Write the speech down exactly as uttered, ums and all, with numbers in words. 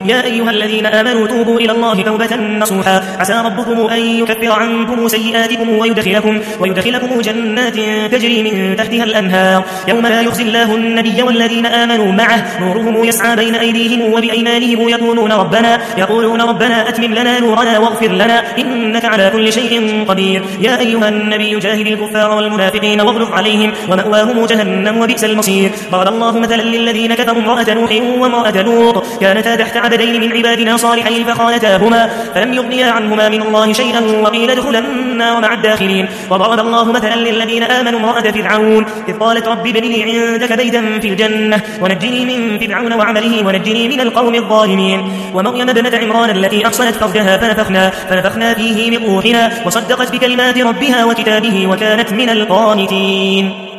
يا أيها الذين آمنوا توبوا إلى الله توبة نصوحا عسى ربكم أن يكفر عنكم سيئاتكم ويدخلكم, ويدخلكم جنات تجري من تحتها الأنهار يوم لا يخزي الله النبي والذين آمنوا معه نورهم يسعى بين أيديهم وبأيمانهم يقولون ربنا, يقولون ربنا أتمم لنا نورنا واغفر لنا إنك على كل شيء قدير. يا أيها النبي جاهد الكفار والمنافقين واغلظ عليهم ومأواهم جهنم وبئس المصير. ضرب الله مثلا للذين كفروا امرأة نوح وامرأة لوط كانتا تحت عبدين من عبادنا صالحين فخانتاهما فلم يغنيا عنهما من الله شيئا وقيل ادخلا النار مع الداخلين. وضرب الله مثلا للذين آمنوا امرأة فرعون إذ قالت رب ابن لي عندك بيتا في الجنة ونجني من فرعون وعمله ونجني من القوم الظالمين. ومريم ابنة عمران التي أحصنت فرجها فنفخنا, فنفخنا فيه من روحنا وصدقت بكلمات ربها وكتابه وكانت من القانتين.